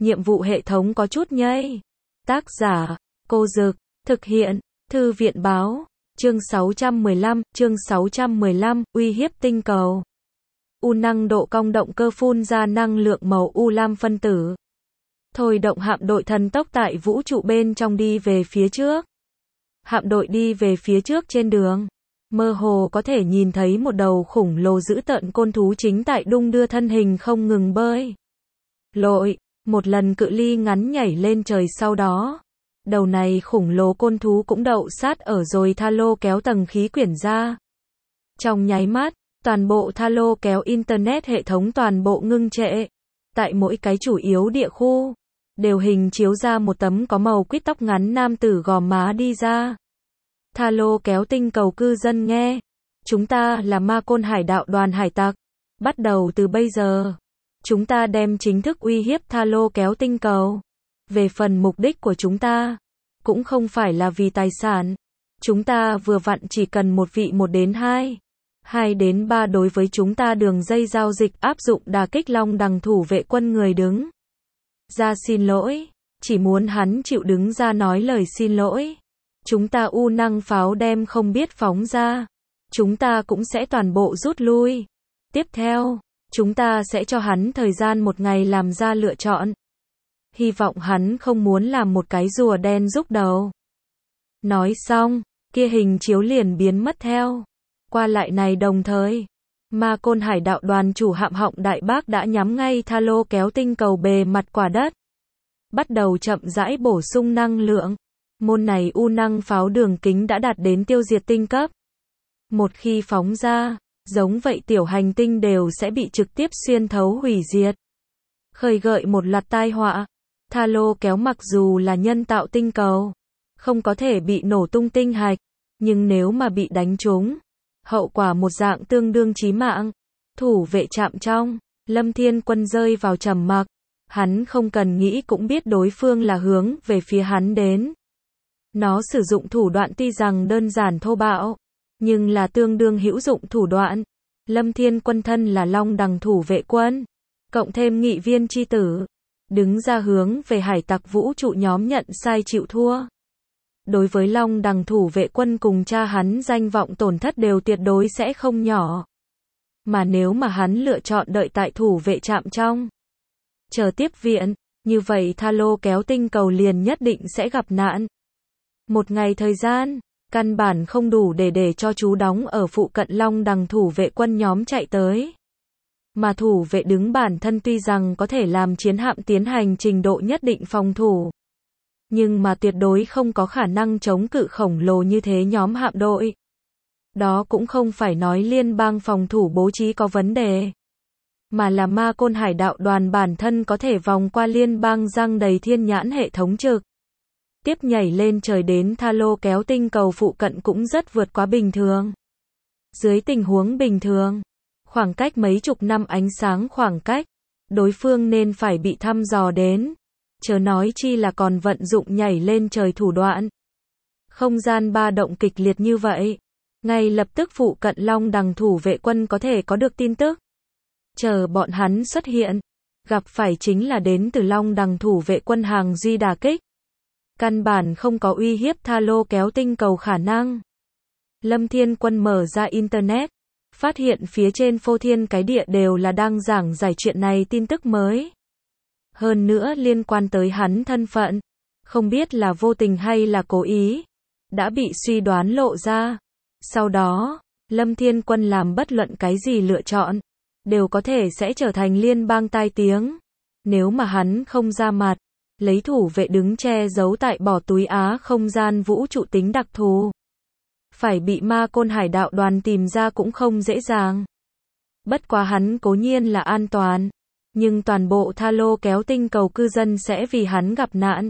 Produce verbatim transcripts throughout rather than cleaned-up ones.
nhiệm vụ hệ thống có chút nhây. Tác giả, Cô Dực, thực hiện, Thư viện Báo, chương sáu trăm mười lăm, chương sáu trăm mười lăm, uy hiếp tinh cầu. U năng độ cong động cơ phun ra năng lượng màu u lam phân tử. Thôi động hạm đội thần tốc tại vũ trụ bên trong đi về phía trước. Hạm đội đi về phía trước trên đường. Mơ hồ có thể nhìn thấy một đầu khủng lồ dữ tợn côn thú chính tại đung đưa thân hình không ngừng bơi. Lội, một lần cự ly ngắn nhảy lên trời sau đó. Đầu này khủng lồ côn thú cũng đậu sát ở rồi tha lô kéo tầng khí quyển ra. Trong nháy mắt, toàn bộ tha lô kéo internet hệ thống toàn bộ ngưng trệ. Tại mỗi cái chủ yếu địa khu, đều hình chiếu ra một tấm có màu quýt tóc ngắn nam tử gò má đi ra. Tha lô kéo tinh cầu cư dân nghe. Chúng ta là Ma Côn Hải Đạo đoàn hải tặc. Bắt đầu từ bây giờ, chúng ta đem chính thức uy hiếp tha lô kéo tinh cầu. Về phần mục đích của chúng ta, cũng không phải là vì tài sản. Chúng ta vừa vặn chỉ cần một vị một đến hai, hai đến ba đối với chúng ta đường dây giao dịch áp dụng đả kích Long Đằng thủ vệ quân người đứng ra xin lỗi, chỉ muốn hắn chịu đứng ra nói lời xin lỗi. Chúng ta u năng pháo đem không biết phóng ra, chúng ta cũng sẽ toàn bộ rút lui. Tiếp theo, chúng ta sẽ cho hắn thời gian một ngày làm ra lựa chọn. Hy vọng hắn không muốn làm một cái rùa đen rúc đầu. Nói xong, kia hình chiếu liền biến mất theo. Qua lại này đồng thời, Ma Côn Hải Đạo đoàn chủ hạm Họng Đại Bác đã nhắm ngay tha lô kéo tinh cầu bề mặt quả đất. Bắt đầu chậm rãi bổ sung năng lượng. Môn này u năng pháo đường kính đã đạt đến tiêu diệt tinh cấp. Một khi phóng ra, giống vậy tiểu hành tinh đều sẽ bị trực tiếp xuyên thấu hủy diệt. Khơi gợi một loạt tai họa. Tha lô kéo mặc dù là nhân tạo tinh cầu, không có thể bị nổ tung tinh hạch, nhưng nếu mà bị đánh trúng, hậu quả một dạng tương đương chí mạng. Thủ vệ trạm trong, Lâm Thiên Quân rơi vào trầm mặc. Hắn không cần nghĩ cũng biết đối phương là hướng về phía hắn đến. Nó sử dụng thủ đoạn tuy rằng đơn giản thô bạo, nhưng là tương đương hữu dụng thủ đoạn. Lâm Thiên Quân thân là Long Đằng thủ vệ quân, cộng thêm nghị viên chi tử, đứng ra hướng về hải tặc vũ trụ nhóm nhận sai chịu thua. Đối với Long Đằng thủ vệ quân cùng cha hắn danh vọng tổn thất đều tuyệt đối sẽ không nhỏ. Mà nếu mà hắn lựa chọn đợi tại thủ vệ trạm trong, chờ tiếp viện, như vậy tha lô kéo tinh cầu liền nhất định sẽ gặp nạn. Một ngày thời gian, căn bản không đủ để để cho chú đóng ở phụ cận Long Đằng thủ vệ quân nhóm chạy tới. Mà thủ vệ đứng bản thân tuy rằng có thể làm chiến hạm tiến hành trình độ nhất định phòng thủ, nhưng mà tuyệt đối không có khả năng chống cự khổng lồ như thế nhóm hạm đội. Đó cũng không phải nói liên bang phòng thủ bố trí có vấn đề, mà là Ma Côn Hải Đạo đoàn bản thân có thể vòng qua liên bang răng đầy thiên nhãn hệ thống trực tiếp nhảy lên trời đến tha lô kéo tinh cầu phụ cận cũng rất vượt quá bình thường. Dưới tình huống bình thường, khoảng cách mấy chục năm ánh sáng khoảng cách, đối phương nên phải bị thăm dò đến, chớ nói chi là còn vận dụng nhảy lên trời thủ đoạn. Không gian ba động kịch liệt như vậy, ngay lập tức phụ cận Long Đằng thủ vệ quân có thể có được tin tức. Chờ bọn hắn xuất hiện, gặp phải chính là đến từ Long Đằng thủ vệ quân hàng duy đả kích. Căn bản không có uy hiếp tha lô kéo tinh cầu khả năng. Lâm Thiên Quân mở ra internet, phát hiện phía trên phô thiên cái địa đều là đang giảng giải chuyện này tin tức mới. Hơn nữa liên quan tới hắn thân phận, không biết là vô tình hay là cố ý, đã bị suy đoán lộ ra. Sau đó, Lâm Thiên Quân làm bất luận cái gì lựa chọn, đều có thể sẽ trở thành liên bang tai tiếng. Nếu mà hắn không ra mặt, lấy thủ vệ đứng che giấu tại bỏ túi Á không gian vũ trụ tính đặc thù, phải bị Ma Côn Hải Đạo đoàn tìm ra cũng không dễ dàng. Bất quá hắn cố nhiên là an toàn, nhưng toàn bộ tha lô kéo tinh cầu cư dân sẽ vì hắn gặp nạn.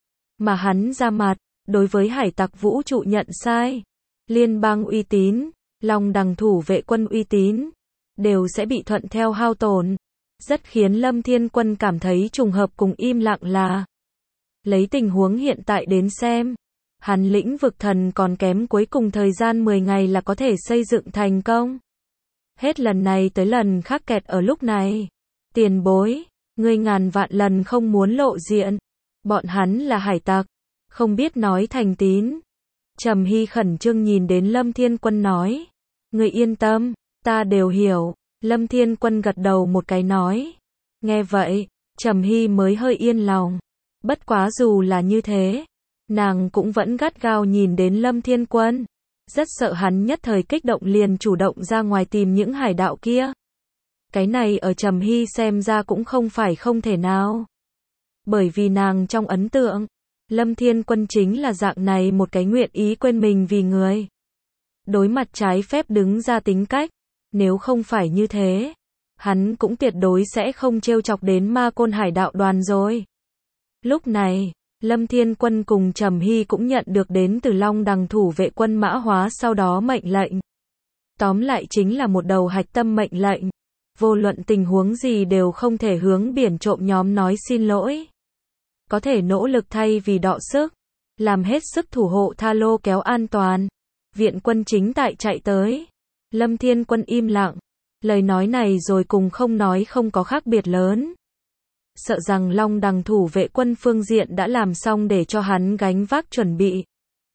Mà hắn ra mặt, đối với hải tặc vũ trụ nhận sai, liên bang uy tín, Long Đằng thủ vệ quân uy tín, đều sẽ bị thuận theo hao tổn. Rất khiến Lâm Thiên Quân cảm thấy trùng hợp cùng im lặng là, lấy tình huống hiện tại đến xem, hắn lĩnh vực thần còn kém cuối cùng thời gian mười ngày là có thể xây dựng thành công. Hết lần này tới lần khác kẹt ở lúc này. Tiền bối, Ngươi ngàn vạn lần không muốn lộ diện. Bọn hắn là hải tặc, không biết nói thành tín. Trầm Hy khẩn trương nhìn đến Lâm Thiên Quân nói. Ngươi yên tâm, ta đều hiểu. Lâm Thiên Quân gật đầu một cái nói. Nghe vậy, Trầm Hy mới hơi yên lòng. Bất quá dù là như thế, nàng cũng vẫn gắt gao nhìn đến Lâm Thiên Quân. Rất sợ hắn nhất thời kích động liền chủ động ra ngoài tìm những hải đạo kia. Cái này ở Trầm Hy xem ra cũng không phải không thể nào. Bởi vì nàng trong ấn tượng, Lâm Thiên Quân chính là dạng này một cái nguyện ý quên mình vì người. Đối mặt trái phép đứng ra tính cách, nếu không phải như thế, hắn cũng tuyệt đối sẽ không trêu chọc đến Ma Côn hải đạo đoàn rồi. Lúc này, Lâm Thiên Quân cùng Trầm Hy cũng nhận được đến từ Long Đằng thủ vệ quân mã hóa sau đó mệnh lệnh. Tóm lại chính là một đầu hạch tâm mệnh lệnh. Vô luận tình huống gì đều không thể hướng biển trộm nhóm nói xin lỗi. Có thể nỗ lực thay vì đọ sức, làm hết sức thủ hộ tha lô kéo an toàn. Viện quân chính tại chạy tới. Lâm Thiên Quân im lặng. Lời nói này rồi cùng không nói không có khác biệt lớn. Sợ rằng Long Đằng thủ vệ quân phương diện đã làm xong để cho hắn gánh vác chuẩn bị.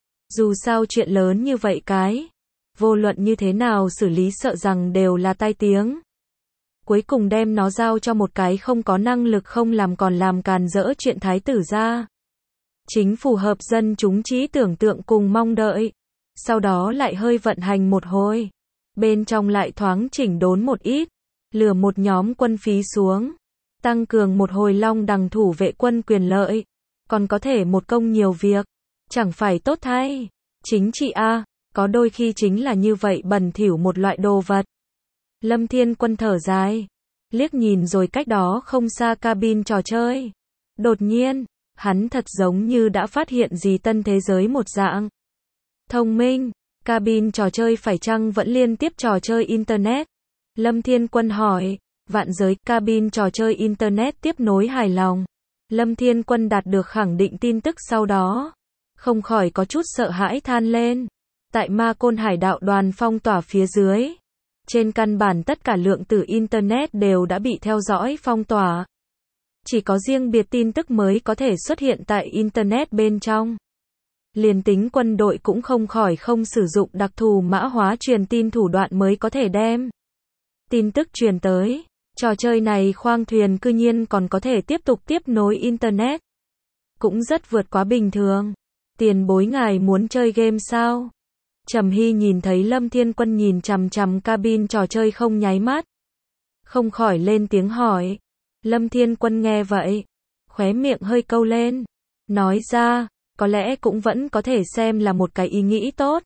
Dù sao chuyện lớn như vậy cái, vô luận như thế nào xử lý sợ rằng đều là tai tiếng. Cuối cùng đem nó giao cho một cái không có năng lực không làm còn làm càn rỡ chuyện thái tử ra. Chính phù hợp dân chúng trí tưởng tượng cùng mong đợi. Sau đó lại hơi vận hành một hồi. Bên trong lại thoáng chỉnh đốn một ít. Lừa một nhóm quân phí xuống. Tăng cường một hồi Long Đằng thủ vệ quân quyền lợi. Còn có thể một công nhiều việc. Chẳng phải tốt thay. Chính trị a, có đôi khi chính là như vậy bẩn thỉu một loại đồ vật. Lâm Thiên Quân thở dài. Liếc nhìn rồi cách đó không xa cabin trò chơi. Đột nhiên, hắn thật giống như đã phát hiện gì tân thế giới một dạng. Thông minh, cabin trò chơi phải chăng vẫn liên tiếp trò chơi Internet? Lâm Thiên Quân hỏi. Vạn giới, cabin trò chơi Internet tiếp nối hài lòng. Lâm Thiên Quân đạt được khẳng định tin tức sau đó. Không khỏi có chút sợ hãi than lên. Tại Ma Côn hải đạo đoàn phong tỏa phía dưới. Trên căn bản tất cả lượng tử Internet đều đã bị theo dõi phong tỏa. Chỉ có riêng biệt tin tức mới có thể xuất hiện tại Internet bên trong. Liền tính quân đội cũng không khỏi không sử dụng đặc thù mã hóa truyền tin thủ đoạn mới có thể đem tin tức truyền tới. Trò chơi này khoang thuyền cư nhiên còn có thể tiếp tục tiếp nối Internet. Cũng rất vượt quá bình thường. Tiền bối ngài muốn chơi game sao? Trầm Hy nhìn thấy Lâm Thiên Quân nhìn chằm chằm cabin trò chơi không nháy mắt. Không khỏi lên tiếng hỏi. Lâm Thiên Quân nghe vậy. Khóe miệng hơi câu lên. Nói ra, có lẽ cũng vẫn có thể xem là một cái ý nghĩ tốt.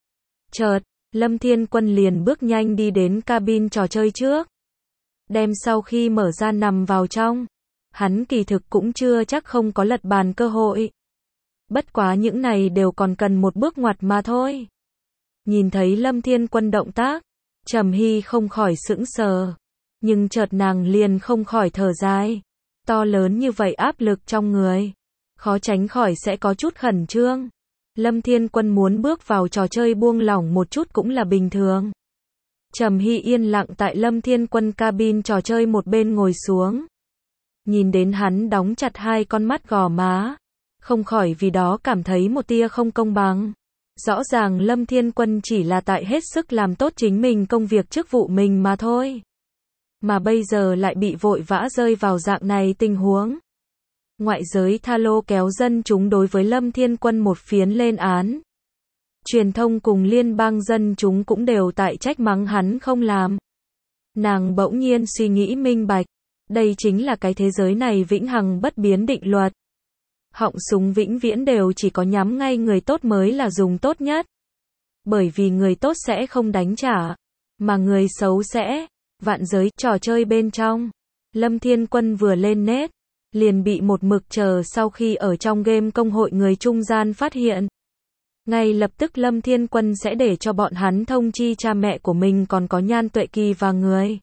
Chợt, Lâm Thiên Quân liền bước nhanh đi đến cabin trò chơi trước. Đem sau khi mở ra nằm vào trong. Hắn kỳ thực cũng chưa chắc không có lật bàn cơ hội. Bất quá những này đều còn cần một bước ngoặt mà thôi. Nhìn thấy Lâm Thiên Quân động tác, Trầm Hy không khỏi sững sờ. Nhưng chợt nàng liền không khỏi thở dài. To lớn như vậy áp lực trong người. Khó tránh khỏi sẽ có chút khẩn trương. Lâm Thiên Quân muốn bước vào trò chơi buông lỏng một chút cũng là bình thường. Trầm Hy yên lặng tại Lâm Thiên Quân cabin trò chơi một bên ngồi xuống. Nhìn đến hắn đóng chặt hai con mắt gò má. Không khỏi vì đó cảm thấy một tia không công bằng. Rõ ràng Lâm Thiên Quân chỉ là tại hết sức làm tốt chính mình công việc chức vụ mình mà thôi. Mà bây giờ lại bị vội vã rơi vào dạng này tình huống. Ngoại giới tha lô kéo dân chúng đối với Lâm Thiên Quân một phiến lên án. Truyền thông cùng liên bang dân chúng cũng đều tại trách mắng hắn không làm. Nàng bỗng nhiên suy nghĩ minh bạch. Đây chính là cái thế giới này vĩnh hằng bất biến định luật. Họng súng vĩnh viễn đều chỉ có nhắm ngay người tốt mới là dùng tốt nhất. Bởi vì người tốt sẽ không đánh trả. Mà người xấu sẽ. Vạn giới trò chơi bên trong. Lâm Thiên Quân vừa lên nét. Liền bị một mực chờ sau khi ở trong game công hội người trung gian phát hiện. Ngay lập tức Lâm Thiên Quân sẽ để cho bọn hắn thông chi cha mẹ của mình còn có Nhan Tuệ Kỳ và người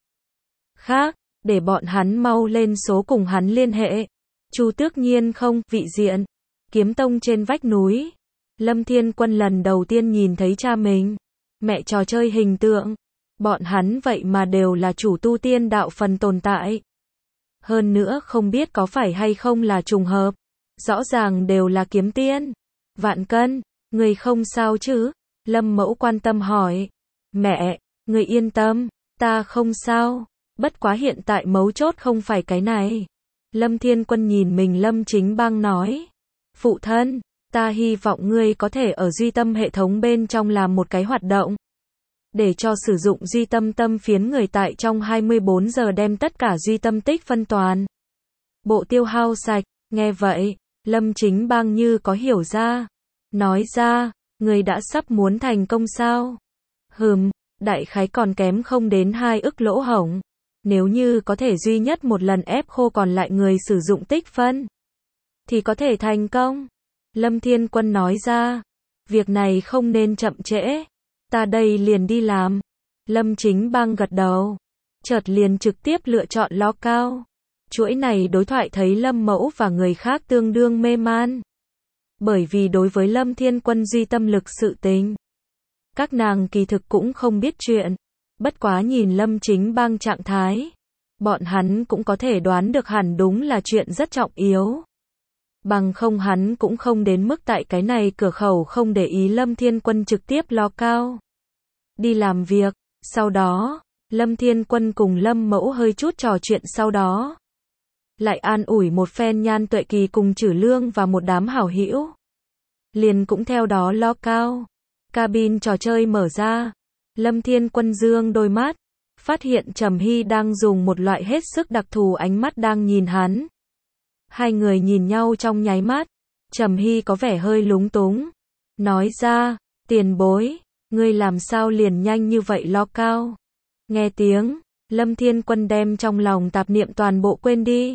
khác, để bọn hắn mau lên số cùng hắn liên hệ. Chu Tước Nhiên không, vị diện, kiếm tông trên vách núi. Lâm Thiên Quân lần đầu tiên nhìn thấy cha mình, mẹ trò chơi hình tượng. Bọn hắn vậy mà đều là chủ tu tiên đạo phần tồn tại. Hơn nữa không biết có phải hay không là trùng hợp. Rõ ràng đều là kiếm tiên. Vạn Cân, người không sao chứ? Lâm Mẫu quan tâm hỏi. Mẹ, người yên tâm, ta không sao. Bất quá hiện tại mấu chốt không phải cái này. Lâm Thiên Quân nhìn mình Lâm Chính Bang nói. Phụ thân, ta hy vọng ngươi có thể ở duy tâm hệ thống bên trong làm một cái hoạt động. Để cho sử dụng duy tâm tâm phiến người tại trong hai mươi bốn giờ đem tất cả duy tâm tích phân toàn. Bộ tiêu hao sạch, nghe vậy, Lâm Chính Bang như có hiểu ra. Nói ra, người đã sắp muốn thành công sao? Hừm, đại khái còn kém không đến hai ức lỗ hổng. Nếu như có thể duy nhất một lần ép khô còn lại người sử dụng tích phân, thì có thể thành công. Lâm Thiên Quân nói ra, việc này không nên chậm trễ. Ta đây liền đi làm. Lâm Chính Bang gật đầu. Chợt liền trực tiếp lựa chọn lo cao. Chuỗi này đối thoại thấy Lâm Mẫu và người khác tương đương mê man. Bởi vì đối với Lâm Thiên Quân duy tâm lực sự tình, các nàng kỳ thực cũng không biết chuyện. Bất quá nhìn Lâm Chính Bang trạng thái, bọn hắn cũng có thể đoán được hẳn đúng là chuyện rất trọng yếu. Bằng không hắn cũng không đến mức tại cái này cửa khẩu không để ý Lâm Thiên Quân trực tiếp lo cao. Đi làm việc, sau đó, Lâm Thiên Quân cùng Lâm Mẫu hơi chút trò chuyện sau đó. Lại an ủi một phen Nhan Tuệ Kỳ cùng Trử Lương và một đám hảo hữu. Liền cũng theo đó lo cao. Cabin trò chơi mở ra. Lâm Thiên Quân dương đôi mắt, phát hiện Trầm Hy đang dùng một loại hết sức đặc thù ánh mắt đang nhìn hắn. Hai người nhìn nhau trong nháy mắt, Trầm Hy có vẻ hơi lúng túng. Nói ra, tiền bối, ngươi làm sao liền nhanh như vậy lo cao. Nghe tiếng, Lâm Thiên Quân đem trong lòng tạp niệm toàn bộ quên đi.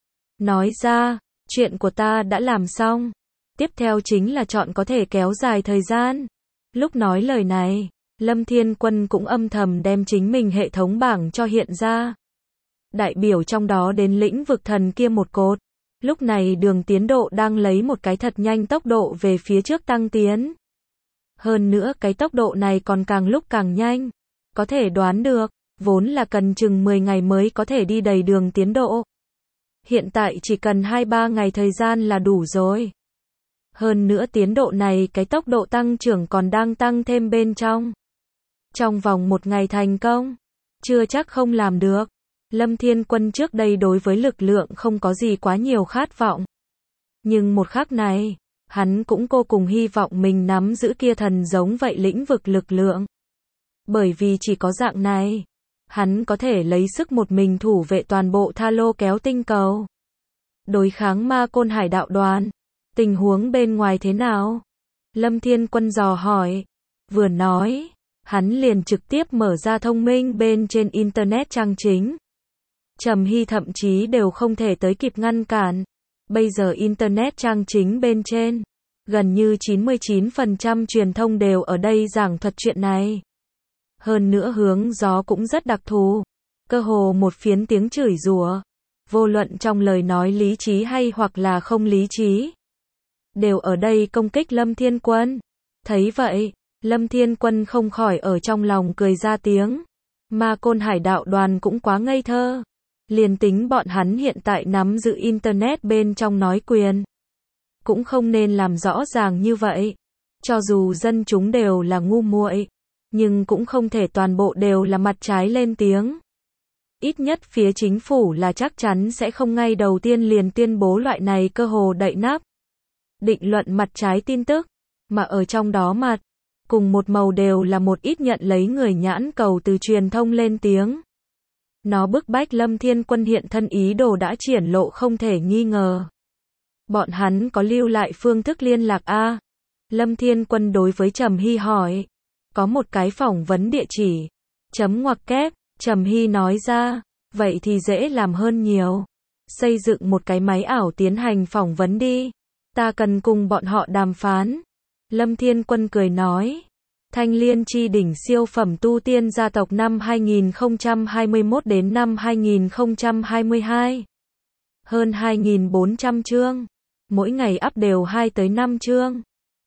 Nói ra, chuyện của ta đã làm xong. Tiếp theo chính là chọn có thể kéo dài thời gian. Lúc nói lời này, Lâm Thiên Quân cũng âm thầm đem chính mình hệ thống bảng cho hiện ra. Đại biểu trong đó đến lĩnh vực thần kia một cột. Lúc này đường tiến độ đang lấy một cái thật nhanh tốc độ về phía trước tăng tiến. Hơn nữa cái tốc độ này còn càng lúc càng nhanh. Có thể đoán được, vốn là cần chừng mười ngày mới có thể đi đầy đường tiến độ. Hiện tại chỉ cần hai ba ngày thời gian là đủ rồi. Hơn nữa tiến độ này cái tốc độ tăng trưởng còn đang tăng thêm bên trong. Trong vòng một ngày thành công, chưa chắc không làm được. Lâm Thiên Quân trước đây đối với lực lượng không có gì quá nhiều khát vọng. Nhưng một khắc này, hắn cũng vô cùng hy vọng mình nắm giữ kia thần giống vậy lĩnh vực lực lượng. Bởi vì chỉ có dạng này, hắn có thể lấy sức một mình thủ vệ toàn bộ Tha Lô kéo tinh cầu. Đối kháng Ma Côn Hải đạo đoàn. Tình huống bên ngoài thế nào? Lâm Thiên Quân dò hỏi. Vừa nói, hắn liền trực tiếp mở ra thông minh bên trên Internet trang chính. Trầm Hy thậm chí đều không thể tới kịp ngăn cản. Bây giờ Internet trang chính bên trên, gần như chín mươi chín phần trăm truyền thông đều ở đây giảng thuật chuyện này. Hơn nữa hướng gió cũng rất đặc thù. Cơ hồ một phiến tiếng chửi rủa. Vô luận trong lời nói lý trí hay hoặc là không lý trí, đều ở đây công kích Lâm Thiên Quân. Thấy vậy, Lâm Thiên Quân không khỏi ở trong lòng cười ra tiếng. Ma Côn Hải đạo đoàn cũng quá ngây thơ. Liền tính bọn hắn hiện tại nắm giữ Internet bên trong nói quyền, cũng không nên làm rõ ràng như vậy. Cho dù dân chúng đều là ngu muội, nhưng cũng không thể toàn bộ đều là mặt trái lên tiếng. Ít nhất phía chính phủ là chắc chắn sẽ không ngay đầu tiên liền tuyên bố loại này cơ hồ đậy nắp định luận mặt trái tin tức, mà ở trong đó mặt, cùng một màu đều là một ít nhận lấy người nhãn cầu từ truyền thông lên tiếng. Nó bức bách Lâm Thiên Quân hiện thân ý đồ đã triển lộ không thể nghi ngờ. Bọn hắn có lưu lại phương thức liên lạc a? Lâm Thiên Quân đối với Trầm Hy hỏi. Có một cái phỏng vấn địa chỉ. Chấm ngoặc kép, Trầm Hy nói ra. Vậy thì dễ làm hơn nhiều. Xây dựng một cái máy ảo tiến hành phỏng vấn đi. Ta cần cùng bọn họ đàm phán. Lâm Thiên Quân cười nói. Thanh Liên chi đỉnh siêu phẩm tu tiên gia tộc năm hai nghìn không trăm hai mươi mốt đến năm hai nghìn không trăm hai mươi hai. Hơn hai nghìn bốn trăm chương. Mỗi ngày up đều hai tới năm chương.